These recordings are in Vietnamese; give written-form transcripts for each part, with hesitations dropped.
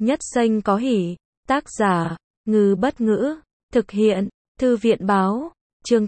Nhất Xanh có hỉ. Tác giả, Ngư Bất Ngữ. Thực hiện, Thư viện Báo. Chương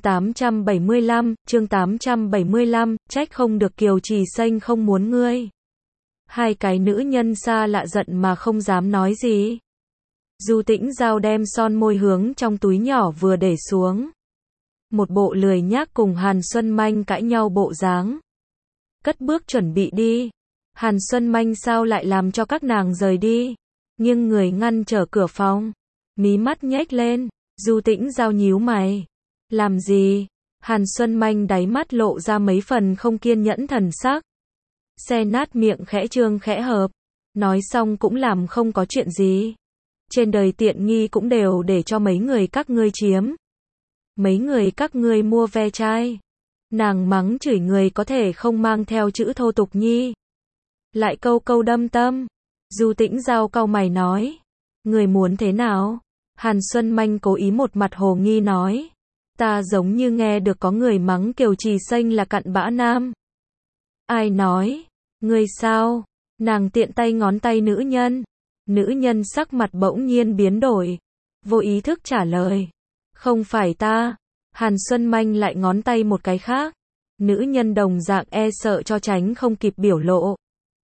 875, trách không được Kiều Trì Xanh không muốn ngươi. Hai cái nữ nhân xa lạ giận mà không dám nói gì. Du Tĩnh Giao đem son môi hướng trong túi nhỏ vừa để xuống. Một bộ lười nhác cùng Hàn Xuân Manh cãi nhau bộ dáng. Cất bước chuẩn bị đi. Hàn Xuân Manh sao lại làm cho các nàng rời đi. Nhưng người ngăn trở cửa phòng. Mí mắt nhếch lên. Du Tĩnh Giao nhíu mày. Làm gì? Hàn Xuân Manh đáy mắt lộ ra mấy phần không kiên nhẫn thần sắc. Xe nát miệng khẽ trương khẽ hợp. Nói xong cũng làm không có chuyện gì. Trên đời tiện nghi cũng đều để cho mấy người các ngươi chiếm. Mấy người các ngươi mua ve chai. Nàng mắng chửi người có thể không mang theo chữ thô tục nhi. Lại câu câu đâm tâm. Du Tĩnh Giao cau mày nói. Người muốn thế nào? Hàn Xuân Manh cố ý một mặt hồ nghi nói. Ta giống như nghe được có người mắng Kiều Trì Xanh là cặn bã nam. Ai nói? Người sao? Nàng tiện tay ngón tay nữ nhân. Nữ nhân sắc mặt bỗng nhiên biến đổi. Vô ý thức trả lời. Không phải ta. Hàn Xuân Manh lại ngón tay một cái khác. Nữ nhân đồng dạng e sợ cho tránh không kịp biểu lộ.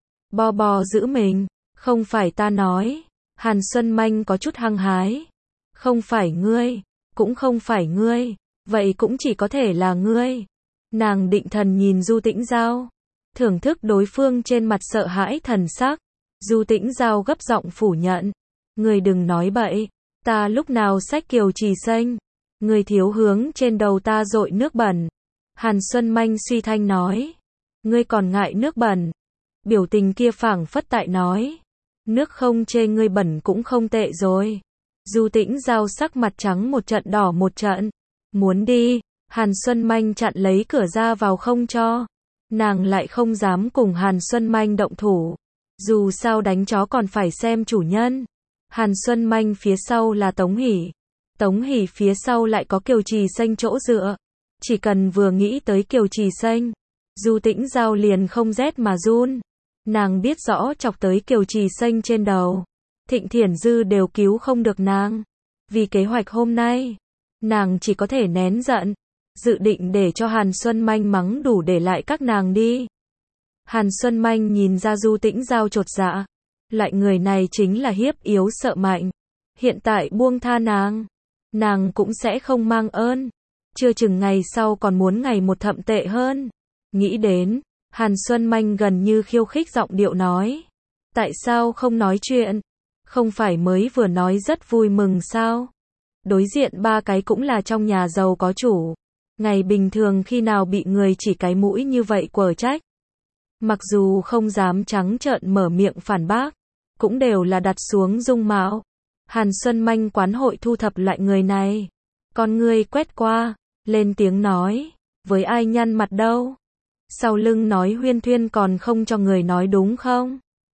Bo bo giữ mình. Không phải ta nói. Hàn Xuân Manh có chút hăng hái. Không phải ngươi. Cũng không phải ngươi. Vậy cũng chỉ có thể là ngươi. Nàng định thần nhìn Du Tĩnh Giao. Thưởng thức đối phương trên mặt sợ hãi thần sắc. Du Tĩnh Giao gấp giọng phủ nhận. Ngươi đừng nói bậy. Ta lúc nào xách Kiều Trì Xanh. Ngươi thiếu hướng trên đầu ta dội nước bẩn. Hàn Xuân Manh suy thanh nói. Ngươi còn ngại nước bẩn. Biểu tình kia phảng phất tại nói. Nước không chê ngươi bẩn cũng không tệ rồi. Du Tĩnh Giao sắc mặt trắng một trận đỏ một trận. Muốn đi. Hàn Xuân Manh chặn lấy cửa ra vào không cho. Nàng lại không dám cùng Hàn Xuân Manh động thủ. Dù sao đánh chó còn phải xem chủ nhân. Hàn Xuân Manh phía sau là Tống Hỷ. Tống Hỷ phía sau lại có Kiều Trì Xanh chỗ dựa. Chỉ cần vừa nghĩ tới Kiều Trì Xanh, Du Tĩnh Giao liền không rét mà run. Nàng biết rõ chọc tới Kiều Trì Xanh trên đầu. Thịnh Thiển Dư đều cứu không được nàng. Vì kế hoạch hôm nay, nàng chỉ có thể nén giận. Dự định để cho Hàn Xuân Manh mắng đủ để lại các nàng đi. Hàn Xuân Manh nhìn ra Du Tĩnh Giao chột dạ. Lại người này chính là hiếp yếu sợ mạnh. Hiện tại buông tha nàng. Nàng cũng sẽ không mang ơn. Chưa chừng ngày sau còn muốn ngày một thậm tệ hơn. Nghĩ đến, Hàn Xuân Manh gần như khiêu khích giọng điệu nói. Tại sao không nói chuyện? Không phải mới vừa nói rất vui mừng sao? Đối diện ba cái cũng là trong nhà giàu có chủ. Ngày bình thường khi nào bị người chỉ cái mũi như vậy quở trách. Mặc dù không dám trắng trợn mở miệng phản bác, cũng đều là đặt xuống dung mạo. Hàn Xuân Manh quán hội thu thập lại người này. Con ngươi quét qua, lên tiếng nói, với ai nhăn mặt đâu? Sau lưng nói huyên thuyên còn không cho người nói đúng không?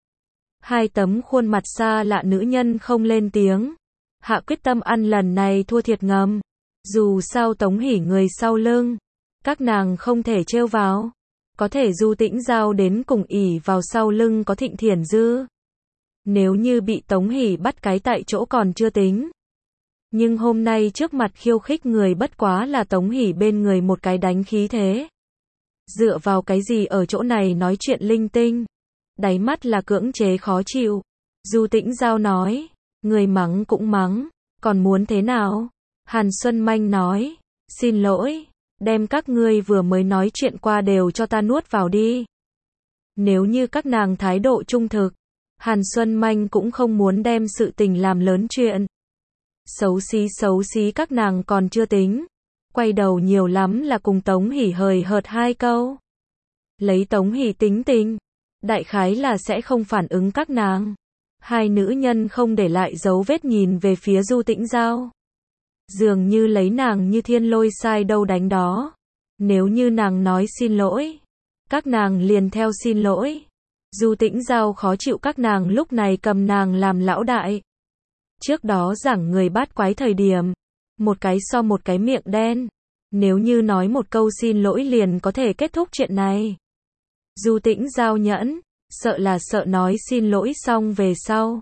Hai tấm khuôn mặt xa lạ nữ nhân không lên tiếng. Hạ quyết tâm ăn lần này thua thiệt ngầm. Dù sao Tống Hỷ người sau lưng, các nàng không thể trêu vào. Có thể Du Tĩnh Giao đến cùng ỷ vào sau lưng có Thịnh Thiển Dư. Nếu như bị Tống Hỷ bắt cái tại chỗ còn chưa tính. Nhưng hôm nay trước mặt khiêu khích người bất quá là Tống Hỷ bên người một cái đánh khí thế. Dựa vào cái gì ở chỗ này nói chuyện linh tinh. Đáy mắt là cưỡng chế khó chịu. Du Tĩnh Giao nói. Người mắng cũng mắng. Còn muốn thế nào? Hàn Xuân Manh nói. Xin lỗi. Đem các ngươi vừa mới nói chuyện qua đều cho ta nuốt vào đi. Nếu như các nàng thái độ trung thực, Hàn Xuân Manh cũng không muốn đem sự tình làm lớn chuyện. Xấu xí các nàng còn chưa tính. Quay đầu nhiều lắm là cùng Tống Hỷ hời hợt hai câu. Lấy Tống Hỷ tính tình, đại khái là sẽ không phản ứng các nàng. Hai nữ nhân không để lại dấu vết nhìn về phía Du Tĩnh Giao. Dường như lấy nàng như thiên lôi sai đâu đánh đó. Nếu như nàng nói xin lỗi, các nàng liền theo xin lỗi. Du Tĩnh Giao khó chịu các nàng lúc này cầm nàng làm lão đại. Trước đó giảng người bát quái thời điểm, một cái so một cái miệng đen. Nếu như nói một câu xin lỗi liền có thể kết thúc chuyện này. Du Tĩnh Giao nhẫn, sợ là sợ nói xin lỗi xong về sau.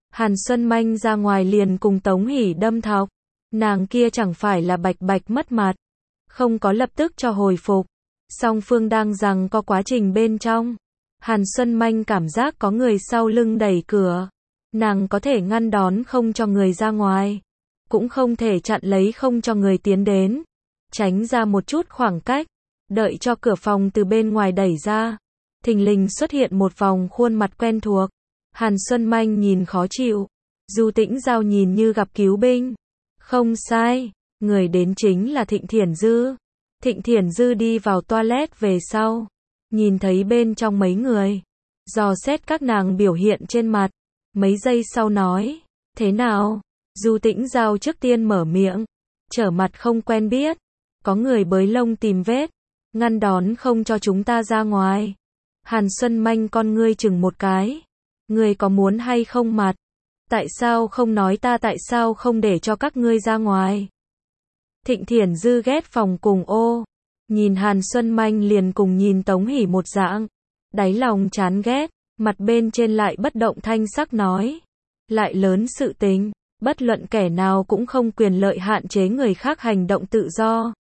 Hàn Xuân Manh ra ngoài liền cùng Tống Hỷ đâm thọc. Nàng kia chẳng phải là bạch bạch mất mặt. Không có lập tức cho hồi phục. Song phương đang giằng co quá trình bên trong. Hàn Xuân Manh cảm giác có người sau lưng đẩy cửa. Nàng có thể ngăn đón không cho người ra ngoài. Cũng không thể chặn lấy không cho người tiến đến. Tránh ra một chút khoảng cách. Đợi cho cửa phòng từ bên ngoài đẩy ra. Thình lình xuất hiện một vòng khuôn mặt quen thuộc. Hàn Xuân Manh nhìn khó chịu. Du Tĩnh Giao nhìn như gặp cứu binh. Không sai, người đến chính là Thịnh Thiển Dư. Thịnh Thiển Dư đi vào toilet về sau. Nhìn thấy bên trong mấy người. Dò xét các nàng biểu hiện trên mặt. Mấy giây sau nói. Thế nào? Du Tĩnh Giao trước tiên mở miệng. Trở mặt không quen biết. Có người bới lông tìm vết. Ngăn đón không cho chúng ta ra ngoài. Hàn Xuân Manh con ngươi chừng một cái. Ngươi có muốn hay không mặt? Tại sao không nói ta, tại sao không để cho các ngươi ra ngoài? Thịnh Thiển Dư ghét phòng cùng ô. Nhìn Hàn Xuân Manh liền cùng nhìn Tống Hỷ một dạng. Đáy lòng chán ghét, mặt bên trên lại bất động thanh sắc nói. Lại lớn sự tình, bất luận kẻ nào cũng không quyền lợi hạn chế người khác hành động tự do.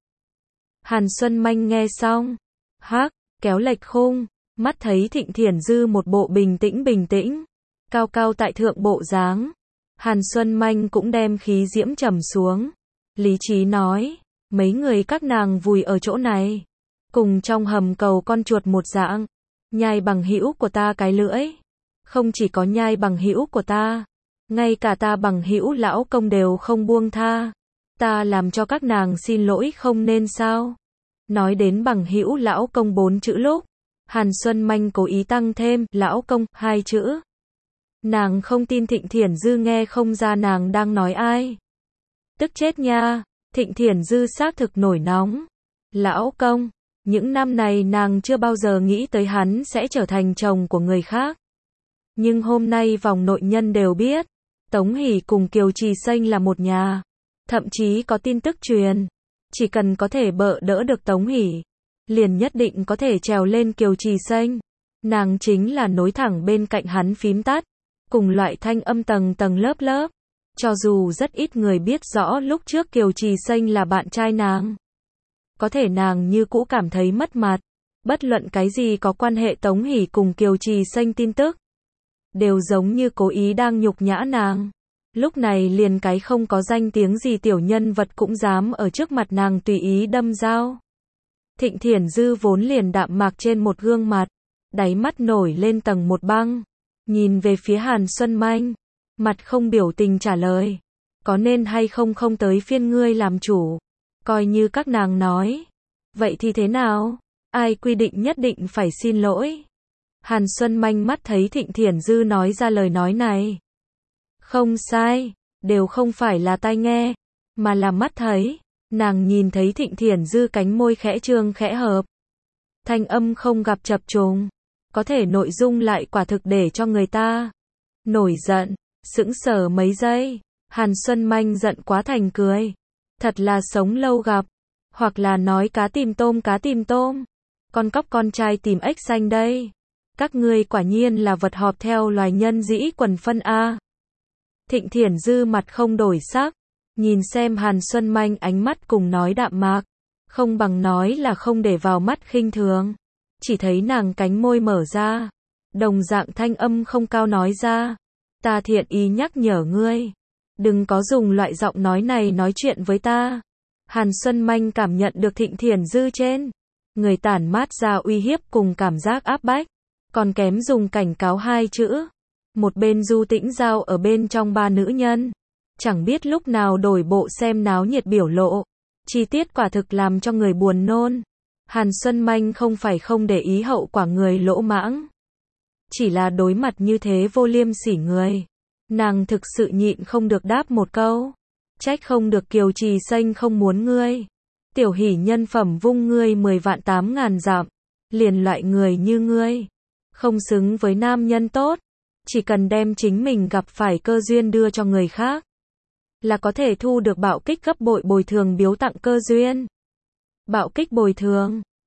Hàn Xuân Manh nghe xong. Hắc, kéo lệch khung. Mắt thấy Thịnh Thiển Dư một bộ bình tĩnh. Cao cao tại thượng bộ dáng. Hàn Xuân Manh cũng đem khí diễm trầm xuống. Lý trí nói. Mấy người các nàng vùi ở chỗ này. Cùng trong hầm cầu con chuột một dạng. Nhai bằng hữu của ta cái lưỡi. Không chỉ có nhai bằng hữu của ta. Ngay cả ta bằng hữu lão công đều không buông tha. Ta làm cho các nàng xin lỗi không nên sao? Nói đến bằng hữu lão công 4 chữ lúc. Hàn Xuân Manh cố ý tăng thêm lão công 2 chữ. Nàng không tin Thịnh Thiển Dư nghe không ra nàng đang nói ai. Tức chết nha. Thịnh Thiển Dư xác thực nổi nóng. Lão công. Những năm này nàng chưa bao giờ nghĩ tới hắn sẽ trở thành chồng của người khác. Nhưng hôm nay vòng nội nhân đều biết. Tống Hỷ cùng Kiều Trì Xanh là một nhà. Thậm chí có tin tức truyền. Chỉ cần có thể bợ đỡ được Tống Hỷ. Liền nhất định có thể trèo lên Kiều Trì Xanh. Nàng chính là nối thẳng bên cạnh hắn phím tắt. Cùng loại thanh âm tầng lớp. Cho dù rất ít người biết rõ lúc trước Kiều Trì Xanh là bạn trai nàng. Có thể nàng như cũ cảm thấy mất mặt. Bất luận cái gì có quan hệ Tống Hỷ cùng Kiều Trì Xanh tin tức. Đều giống như cố ý đang nhục nhã nàng. Lúc này liền cái không có danh tiếng gì tiểu nhân vật cũng dám ở trước mặt nàng tùy ý đâm dao. Thịnh Thiển Dư vốn liền đạm mạc trên một gương mặt. Đáy mắt nổi lên tầng một băng. Nhìn về phía Hàn Xuân Manh. Mặt không biểu tình trả lời. Có nên hay không không tới phiên ngươi làm chủ. Coi như các nàng nói. Vậy thì thế nào? Ai quy định nhất định phải xin lỗi? Hàn Xuân Manh mắt thấy Thịnh Thiển Dư nói ra lời nói này. Không sai. Đều không phải là tai nghe. Mà là mắt thấy. Nàng nhìn thấy Thịnh Thiển Dư cánh môi khẽ trương khẽ hợp. Thanh âm không gặp chập trùng. Có thể nội dung lại quả thực để cho người ta nổi giận, sững sờ mấy giây. Hàn Xuân Manh giận quá thành cười. Thật là sống lâu gặp. Hoặc là nói cá tìm tôm. Con cóc con trai tìm ếch xanh đây. Các ngươi quả nhiên là vật họp theo loài nhân dĩ quần phân a. Thịnh Thiển Dư mặt không đổi sắc. Nhìn xem Hàn Xuân Manh ánh mắt cùng nói đạm mạc. Không bằng nói là không để vào mắt khinh thường. Chỉ thấy nàng cánh môi mở ra. Đồng dạng thanh âm không cao nói ra. Ta thiện ý nhắc nhở ngươi. Đừng có dùng loại giọng nói này nói chuyện với ta. Hàn Xuân Manh cảm nhận được Thịnh Thiển Dư trên người tản mát ra uy hiếp cùng cảm giác áp bách. Còn kém dùng cảnh cáo 2 chữ. Một bên Du Tĩnh Giao ở bên trong 3 nữ nhân. Chẳng biết lúc nào đổi bộ xem náo nhiệt biểu lộ. Chi tiết quả thực làm cho người buồn nôn. Hàn Xuân Manh không phải không để ý hậu quả người lỗ mãng. Chỉ là đối mặt như thế vô liêm sỉ người. Nàng thực sự nhịn không được đáp một câu. Trách không được Kiều Trì Xanh không muốn ngươi. Tiểu Hỷ nhân phẩm vung ngươi 10 vạn 8 ngàn dặm. Liền loại người như ngươi. Không xứng với nam nhân tốt. Chỉ cần đem chính mình gặp phải cơ duyên đưa cho người khác. Là có thể thu được bạo kích gấp bội bồi thường biếu tặng cơ duyên. Bạo kích bồi thường.